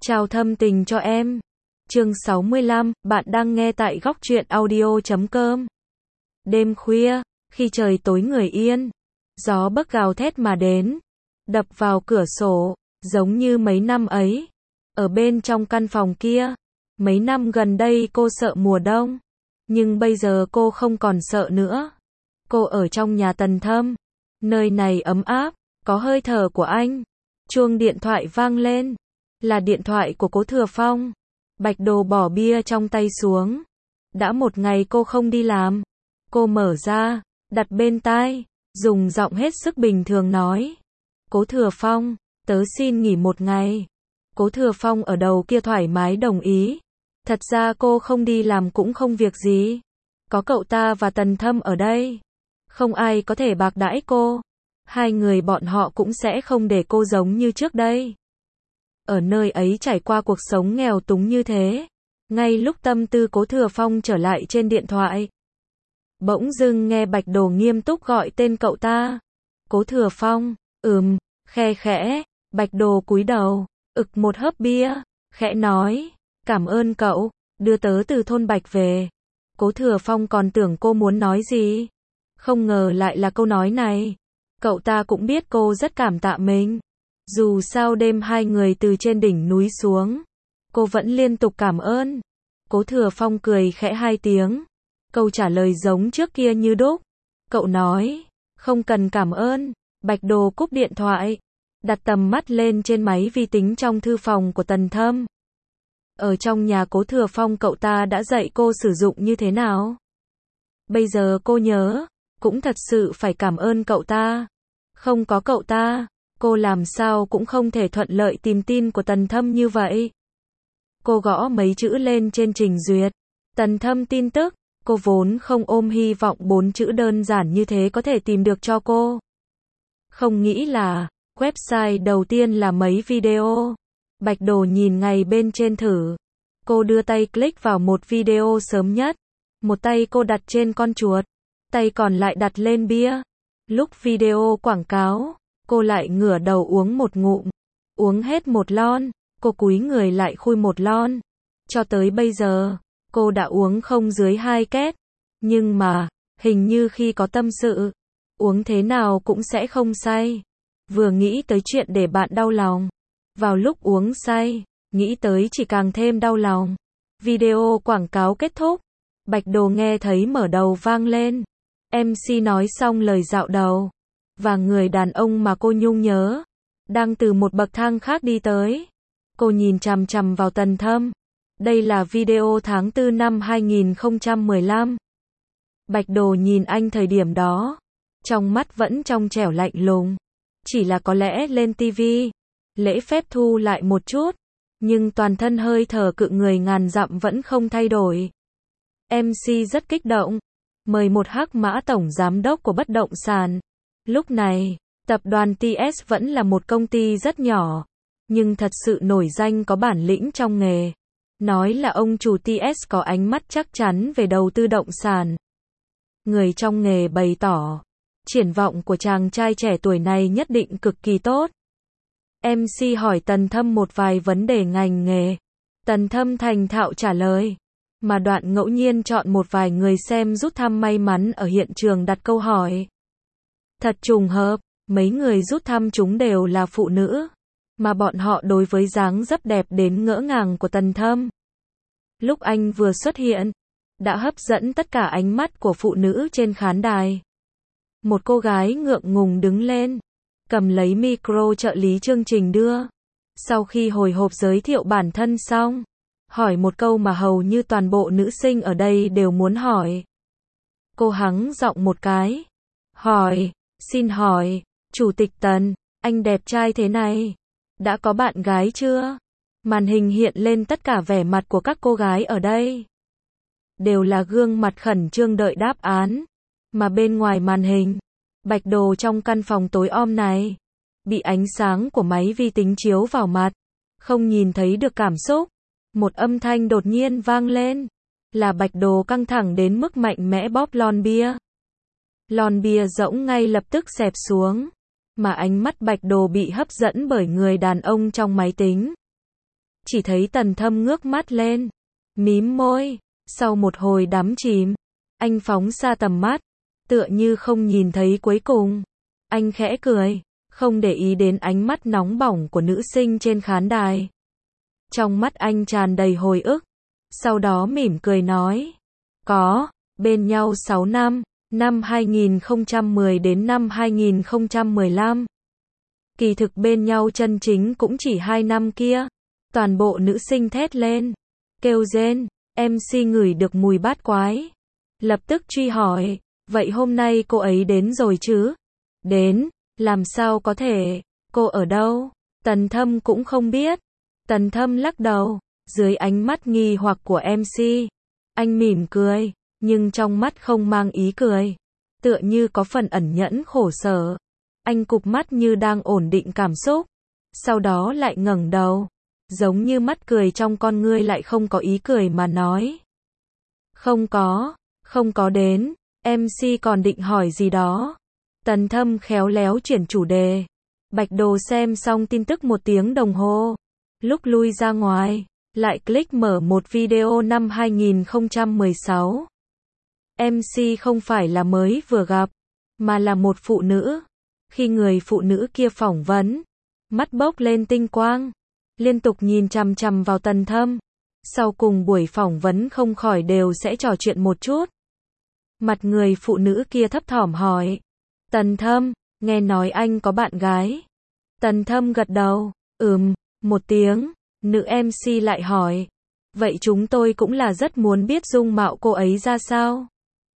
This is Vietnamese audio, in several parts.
Trao thâm tình cho em. Chương 65, bạn đang nghe tại góc truyện audio.com. Đêm khuya, khi trời tối người yên, gió bấc gào thét mà đến, đập vào cửa sổ, giống như mấy năm ấy. Ở bên trong căn phòng kia, mấy năm gần đây cô sợ mùa đông, nhưng bây giờ cô không còn sợ nữa. Cô ở trong nhà Tần Thâm, nơi này ấm áp, có hơi thở của anh. Chuông điện thoại vang lên, là điện thoại của Cố Thừa Phong. Bạch Đồ bỏ bia trong tay xuống. Đã một ngày cô không đi làm. Cô mở ra, đặt bên tai, dùng giọng hết sức bình thường nói. Cố Thừa Phong, tớ xin nghỉ một ngày. Cố Thừa Phong ở đầu kia thoải mái đồng ý. Thật ra cô không đi làm cũng không việc gì. Có cậu ta và Tần Thâm ở đây, không ai có thể bạc đãi cô. Hai người bọn họ cũng sẽ không để cô giống như trước đây. Ở nơi ấy trải qua cuộc sống nghèo túng như thế. Ngay lúc tâm tư Cố Thừa Phong trở lại trên điện thoại, bỗng dưng nghe Bạch Đồ nghiêm túc gọi tên cậu ta. Cố Thừa Phong, khe khẽ. Bạch Đồ cúi đầu, ực một hớp bia, khẽ nói, cảm ơn cậu, đưa tớ từ thôn Bạch về. Cố Thừa Phong còn tưởng cô muốn nói gì, không ngờ lại là câu nói này. Cậu ta cũng biết cô rất cảm tạ mình. Dù sao đêm hai người từ trên đỉnh núi xuống, cô vẫn liên tục cảm ơn. Cố Thừa Phong cười khẽ hai tiếng. Câu trả lời giống trước kia như đúc. Cậu nói, không cần cảm ơn. Bạch Đồ cúp điện thoại, đặt tầm mắt lên trên máy vi tính trong thư phòng của Tần Thâm. Ở trong nhà Cố Thừa Phong cậu ta đã dạy cô sử dụng như thế nào. Bây giờ cô nhớ, cũng thật sự phải cảm ơn cậu ta. Không có cậu ta, cô làm sao cũng không thể thuận lợi tìm tin của Tần Thâm như vậy. Cô gõ mấy chữ lên trên trình duyệt. Tần Thâm tin tức. Cô vốn không ôm hy vọng 4 chữ đơn giản như thế có thể tìm được cho cô. Không nghĩ là, website đầu tiên là mấy video. Bạch Đồ nhìn ngay bên trên thử. Cô đưa tay click vào một video sớm nhất. Một tay cô đặt trên con chuột, tay còn lại đặt lên bia. Lúc video quảng cáo, cô lại ngửa đầu uống một ngụm. Uống hết một lon, cô cúi người lại khui một lon. Cho tới bây giờ, cô đã uống không dưới 2 két. Nhưng mà, hình như khi có tâm sự, uống thế nào cũng sẽ không say. Vừa nghĩ tới chuyện để bạn đau lòng, vào lúc uống say, nghĩ tới chỉ càng thêm đau lòng. Video quảng cáo kết thúc, Bạch Đồ nghe thấy mở đầu vang lên. MC nói xong lời dạo đầu, và người đàn ông mà cô nhung nhớ, đang từ một bậc thang khác đi tới. Cô nhìn chằm chằm vào Tần Thâm. Đây là video tháng 4 năm 2015. Bạch Đồ nhìn anh thời điểm đó, trong mắt vẫn trong trẻo lạnh lùng. Chỉ là có lẽ lên TV, lễ phép thu lại một chút, nhưng toàn thân hơi thở cự người ngàn dặm vẫn không thay đổi. MC rất kích động, mời một Hắc Mã tổng giám đốc của bất động sản. Lúc này, tập đoàn TS vẫn là một công ty rất nhỏ, nhưng thật sự nổi danh có bản lĩnh trong nghề. Nói là ông chủ TS có ánh mắt chắc chắn về đầu tư động sản. Người trong nghề bày tỏ, triển vọng của chàng trai trẻ tuổi này nhất định cực kỳ tốt. MC hỏi Tần Thâm một vài vấn đề ngành nghề. Tần Thâm thành thạo trả lời, mà đoạn ngẫu nhiên chọn một vài người xem rút thăm may mắn ở hiện trường đặt câu hỏi. Thật trùng hợp, mấy người rút thăm chúng đều là phụ nữ, mà bọn họ đối với dáng dấp đẹp đến ngỡ ngàng của Tần Thâm. Lúc anh vừa xuất hiện, đã hấp dẫn tất cả ánh mắt của phụ nữ trên khán đài. Một cô gái ngượng ngùng đứng lên, cầm lấy micro trợ lý chương trình đưa. Sau khi hồi hộp giới thiệu bản thân xong, hỏi một câu mà hầu như toàn bộ nữ sinh ở đây đều muốn hỏi. Cô hắng giọng một cái, hỏi, xin hỏi, Chủ tịch Tần, anh đẹp trai thế này, đã có bạn gái chưa? Màn hình hiện lên tất cả vẻ mặt của các cô gái ở đây. Đều là gương mặt khẩn trương đợi đáp án. Mà bên ngoài màn hình, Bạch Đồ trong căn phòng tối om này, bị ánh sáng của máy vi tính chiếu vào mặt, không nhìn thấy được cảm xúc. Một âm thanh đột nhiên vang lên, là Bạch Đồ căng thẳng đến mức mạnh mẽ bóp lon bia. Lon bia rỗng ngay lập tức xẹp xuống, mà ánh mắt Bạch Đồ bị hấp dẫn bởi người đàn ông trong máy tính. chỉ thấy Tần Thâm ngước mắt lên, mím môi, sau một hồi đắm chìm, anh phóng xa tầm mắt, tựa như không nhìn thấy cuối cùng. Anh khẽ cười, không để ý đến ánh mắt nóng bỏng của nữ sinh trên khán đài. Trong mắt anh tràn đầy hồi ức, sau đó mỉm cười nói, có, bên nhau 6 năm, năm 2010 đến năm 2015. Kỳ thực bên nhau chân chính cũng chỉ 2 năm kia. Toàn bộ nữ sinh thét lên, kêu rên, MC ngửi được mùi bát quái. Lập tức truy hỏi, vậy hôm nay cô ấy đến rồi chứ? Đến, làm sao có thể, cô ở đâu? Tần Thâm cũng không biết. Tần Thâm lắc đầu, dưới ánh mắt nghi hoặc của MC. Anh mỉm cười, nhưng trong mắt không mang ý cười. Tựa như có phần ẩn nhẫn khổ sở. Anh cụp mắt như đang ổn định cảm xúc. Sau đó lại ngẩng đầu. Giống như mắt cười trong con ngươi lại không có ý cười mà nói. Không có đến. MC còn định hỏi gì đó. Tần Thâm khéo léo chuyển chủ đề. Bạch Đồ xem xong tin tức 1 tiếng đồng hồ. Lúc lui ra ngoài, lại click mở một video năm 2016. MC không phải là mới vừa gặp, mà là một phụ nữ. Khi người phụ nữ kia phỏng vấn, mắt bốc lên tinh quang, liên tục nhìn chằm chằm vào Tần Thâm. Sau cùng buổi phỏng vấn không khỏi đều sẽ trò chuyện một chút. Mặt người phụ nữ kia thấp thỏm hỏi, Tần Thâm, nghe nói anh có bạn gái. Tần Thâm gật đầu, 1 tiếng. Nữ MC lại hỏi, vậy chúng tôi cũng là rất muốn biết dung mạo cô ấy ra sao.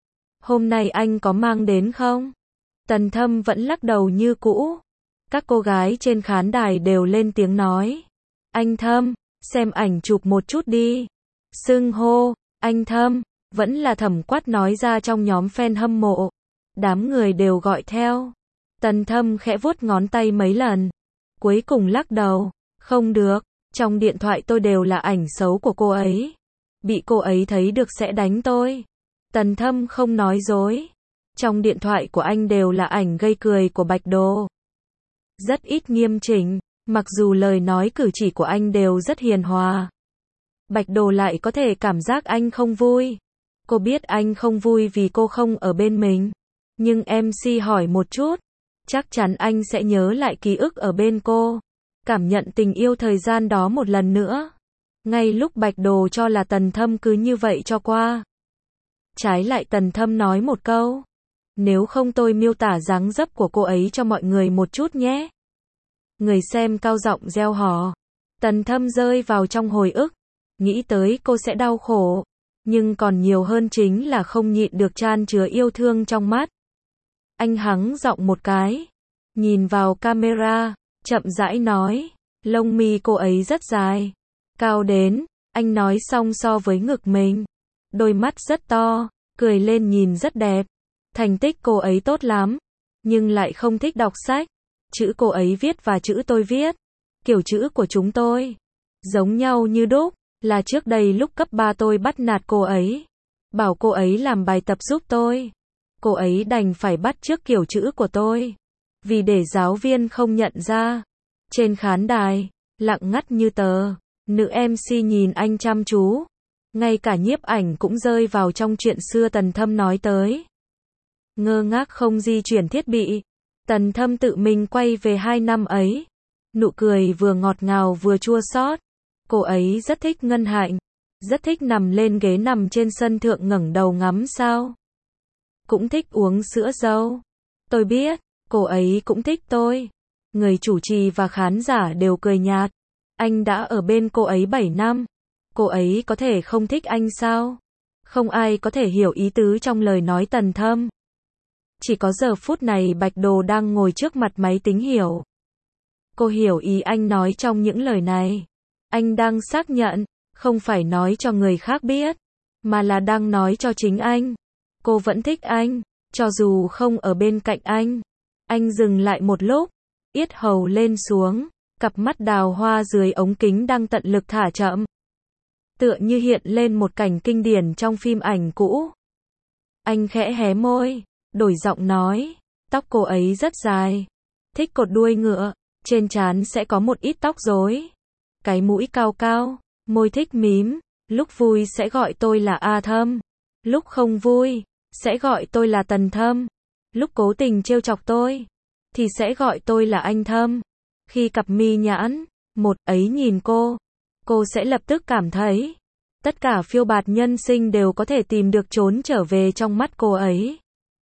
Hôm nay anh có mang đến không? Tần Thâm vẫn lắc đầu như cũ. Các cô gái trên khán đài đều lên tiếng nói, anh Thâm, xem ảnh chụp một chút đi. Xưng hô, anh Thâm, vẫn là Thẩm Quát nói ra trong nhóm fan hâm mộ. Đám người đều gọi theo. Tần Thâm khẽ vuốt ngón tay mấy lần. Cuối cùng lắc đầu, không được, trong điện thoại tôi đều là ảnh xấu của cô ấy. Bị cô ấy thấy được sẽ đánh tôi. Tần Thâm không nói dối. Trong điện thoại của anh đều là ảnh gây cười của Bạch Đồ. Rất ít nghiêm chỉnh, mặc dù lời nói cử chỉ của anh đều rất hiền hòa. Bạch Đồ lại có thể cảm giác anh không vui. Cô biết anh không vui vì cô không ở bên mình. Nhưng MC hỏi một chút, chắc chắn anh sẽ nhớ lại ký ức ở bên cô. Cảm nhận tình yêu thời gian đó một lần nữa. Ngay lúc Bạch Đồ cho là Tần Thâm cứ như vậy cho qua. Trái lại Tần Thâm nói một câu. Nếu không tôi miêu tả dáng dấp của cô ấy cho mọi người một chút nhé. Người xem cao giọng reo hò. Tần Thâm rơi vào trong hồi ức. Nghĩ tới cô sẽ đau khổ. Nhưng còn nhiều hơn chính là không nhịn được chan chứa yêu thương trong mắt. Anh hắng giọng một cái. Nhìn vào camera, chậm rãi nói. Lông mi cô ấy rất dài. Cao đến, anh nói xong so với ngực mình. Đôi mắt rất to, cười lên nhìn rất đẹp. Thành tích cô ấy tốt lắm, nhưng lại không thích đọc sách. Chữ cô ấy viết và chữ tôi viết, kiểu chữ của chúng tôi giống nhau như đúc, là trước đây lúc cấp 3 tôi bắt nạt cô ấy, bảo cô ấy làm bài tập giúp tôi. Cô ấy đành phải bắt chước kiểu chữ của tôi, vì để giáo viên không nhận ra. Trên khán đài, lặng ngắt như tờ, nữ MC nhìn anh chăm chú. Ngay cả nhiếp ảnh cũng rơi vào trong chuyện xưa Tần Thâm nói tới. Ngơ ngác không di chuyển thiết bị. Tần Thâm tự mình quay về 2 năm ấy. Nụ cười vừa ngọt ngào vừa chua xót. Cô ấy rất thích Ngân Hạnh. Rất thích nằm lên ghế nằm trên sân thượng ngẩng đầu ngắm sao. Cũng thích uống sữa dâu. Tôi biết, cô ấy cũng thích tôi. Người chủ trì và khán giả đều cười nhạt. Anh đã ở bên cô ấy 7 năm. Cô ấy có thể không thích anh sao? Không ai có thể hiểu ý tứ trong lời nói Tần Thâm. Chỉ có giờ phút này Bạch Đồ đang ngồi trước mặt máy tính hiểu. Cô hiểu ý anh nói trong những lời này. Anh đang xác nhận, không phải nói cho người khác biết, mà là đang nói cho chính anh. Cô vẫn thích anh, cho dù không ở bên cạnh anh. Anh dừng lại một lúc, yết hầu lên xuống, cặp mắt đào hoa dưới ống kính đang tận lực thả chậm. Tựa như hiện lên một cảnh kinh điển trong phim ảnh cũ. Anh khẽ hé môi, đổi giọng nói, tóc cô ấy rất dài, thích cột đuôi ngựa, trên trán sẽ có một ít tóc rối. cái mũi cao cao, môi thích mím, lúc vui sẽ gọi tôi là A Thâm, lúc không vui, sẽ gọi tôi là Tần Thâm, lúc cố tình trêu chọc tôi, thì sẽ gọi tôi là anh Thâm. Khi cặp mi nhãn, một ấy nhìn cô sẽ lập tức cảm thấy, tất cả phiêu bạt nhân sinh đều có thể tìm được trốn trở về trong mắt cô ấy.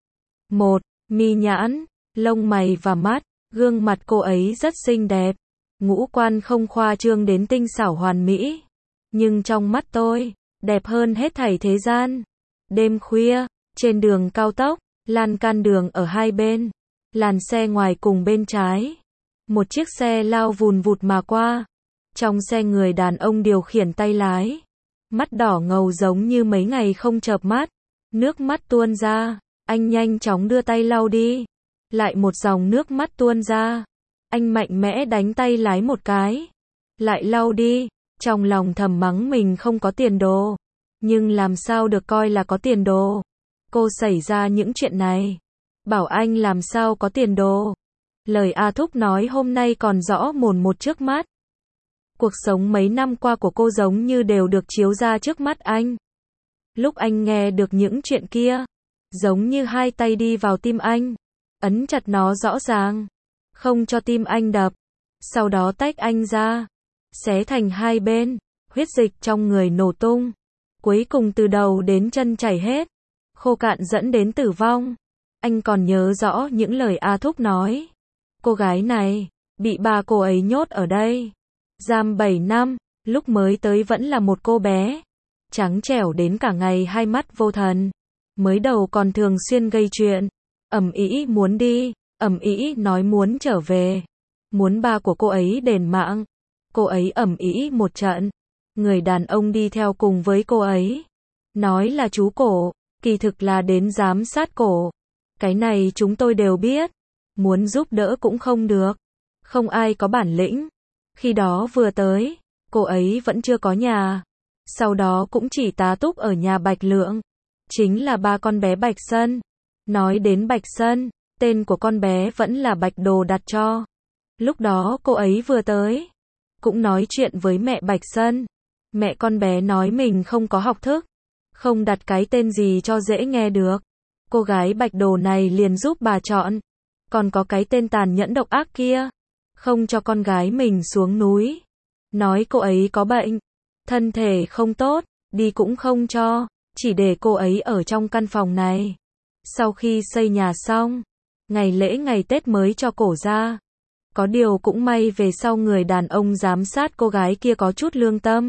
Một, mi nhãn, lông mày và mắt, gương mặt cô ấy rất xinh đẹp, ngũ quan không khoa trương đến tinh xảo hoàn mỹ, nhưng trong mắt tôi, đẹp hơn hết thảy thế gian. Đêm khuya, trên đường cao tốc, lan can đường ở hai bên, làn xe ngoài cùng bên trái, một chiếc xe lao vùn vụt mà qua, trong xe người đàn ông điều khiển tay lái, mắt đỏ ngầu giống như mấy ngày không chợp mắt, nước mắt tuôn ra, anh nhanh chóng đưa tay lau đi, lại một dòng nước mắt tuôn ra, anh mạnh mẽ đánh tay lái một cái, lại lau đi, trong lòng thầm mắng mình không có tiền đồ, nhưng làm sao được coi là có tiền đồ. Cô xảy ra những chuyện này, bảo anh làm sao có tiền đồ. Lời A Thúc nói hôm nay còn rõ mồn một trước mắt. Cuộc sống mấy năm qua của cô giống như đều được chiếu ra trước mắt anh. Lúc anh nghe được những chuyện kia, giống như hai tay đi vào tim anh, ấn chặt nó rõ ràng, không cho tim anh đập, sau đó tách anh ra, xé thành hai bên, huyết dịch trong người nổ tung, cuối cùng từ đầu đến chân chảy hết, khô cạn dẫn đến tử vong. Anh còn nhớ rõ những lời A Thúc nói. Cô gái này, bị bà cô ấy nhốt ở đây, giam 7 năm, lúc mới tới vẫn là một cô bé, trắng trẻo đến cả ngày hai mắt vô thần, mới đầu còn thường xuyên gây chuyện, ầm ĩ muốn đi, ầm ĩ nói muốn trở về, muốn ba của cô ấy đền mạng, cô ấy ầm ĩ một trận, người đàn ông đi theo cùng với cô ấy, nói là chú cổ, kỳ thực là đến giám sát cổ, cái này chúng tôi đều biết, muốn giúp đỡ cũng không được, không ai có bản lĩnh, khi đó vừa tới, cô ấy vẫn chưa có nhà, sau đó cũng chỉ tá túc ở nhà Bạch Lượng, chính là ba con bé Bạch Sân. Nói đến Bạch Sân, tên của con bé vẫn là Bạch Đồ đặt cho. Lúc đó cô ấy vừa tới, cũng nói chuyện với mẹ Bạch Sân. Mẹ con bé nói mình không có học thức, không đặt cái tên gì cho dễ nghe được. Cô gái Bạch Đồ này liền giúp bà chọn. Còn có cái tên tàn nhẫn độc ác kia, không cho con gái mình xuống núi. Nói cô ấy có bệnh, thân thể không tốt, đi cũng không cho, chỉ để cô ấy ở trong căn phòng này. Sau khi xây nhà xong, ngày lễ ngày Tết mới cho cổ ra. Có điều cũng may về sau người đàn ông giám sát cô gái kia có chút lương tâm.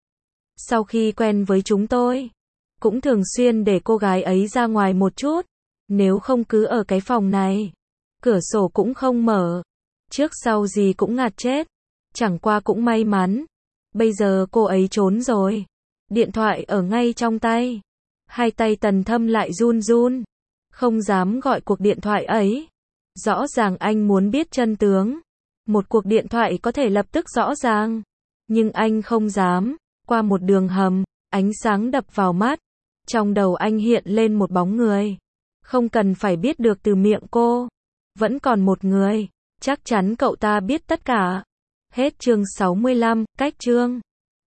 Sau khi quen với chúng tôi, cũng thường xuyên để cô gái ấy ra ngoài một chút, nếu không cứ ở cái phòng này, cửa sổ cũng không mở, trước sau gì cũng ngạt chết, chẳng qua cũng may mắn, bây giờ cô ấy trốn rồi, điện thoại ở ngay trong tay, hai tay Tần Thâm lại run run, không dám gọi cuộc điện thoại ấy, rõ ràng anh muốn biết chân tướng, một cuộc điện thoại có thể lập tức rõ ràng, nhưng anh không dám, qua một đường hầm, ánh sáng đập vào mắt, trong đầu anh hiện lên một bóng người, không cần phải biết được từ miệng cô, vẫn còn một người, chắc chắn cậu ta biết tất cả. Hết chương 65, cách chương